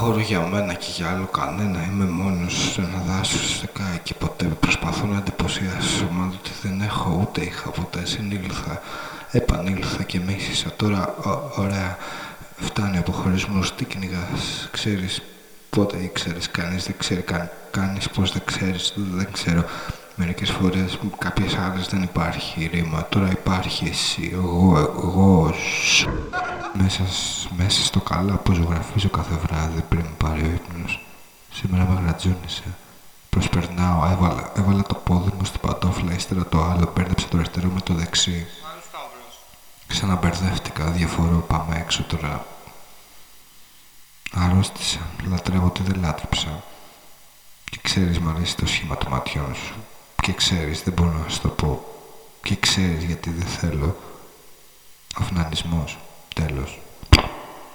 χώρο για μένα και για άλλο κανένα. Είμαι μόνος σε ένα δάσος στεκάει και ποτέ προσπαθώ να εντυπωσιάσω. Μα ότι δεν έχω ούτε είχα ποτέ. Συνήλθα, επανήλθα και μίσησα. Τώρα ωραία, φτάνει ο αποχωρισμός. Τι κυνηγάς, ξέρεις πότε ήξερες, κανείς δεν ξέρει, κάνεις πως δεν ξέρεις, δεν ξέρω. Μερικές φορές, κάποιες άλλες δεν υπάρχει ρήμα. Τώρα υπάρχει εσύ, εγώ μέσα στο καλά που ζωγραφίζω κάθε βράδυ πριν μου πάρει ο ύπνος. Σήμερα με γρατζούνισε. Προσπερνάω, έβαλα το πόδι μου στην παντόφλα, ύστερα το άλλο, μπέρδεψα το αριστερό με το δεξί. Ξαναμπερδεύτηκα, διαφορώ, πάμε έξω τώρα. Αρρώστησα, λατρεύω ότι δεν λάτρεψα. Και ξέρεις, μ' αρέσει το σχήμα των ματιών σου. Και ξέρεις, δεν μπορώ να σου το πω. Και ξέρεις γιατί δεν θέλω. Αυνανισμός.